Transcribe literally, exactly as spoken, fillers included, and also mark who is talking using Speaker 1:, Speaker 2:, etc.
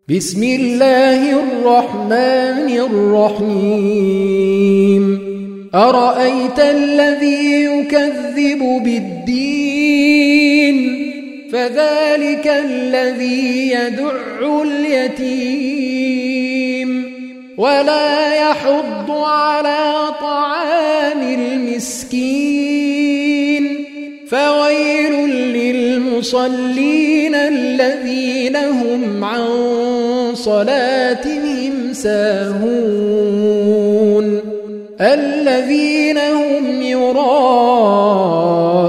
Speaker 1: بسم الله الرحمن الرحيم أرأيت الذي يكذب بالدين فذلك الذي يدع اليتيم ولا يحض على طعام المسكين فويل للمصلين الذين هم عن صلاتهم ساهون الذين هم يراءون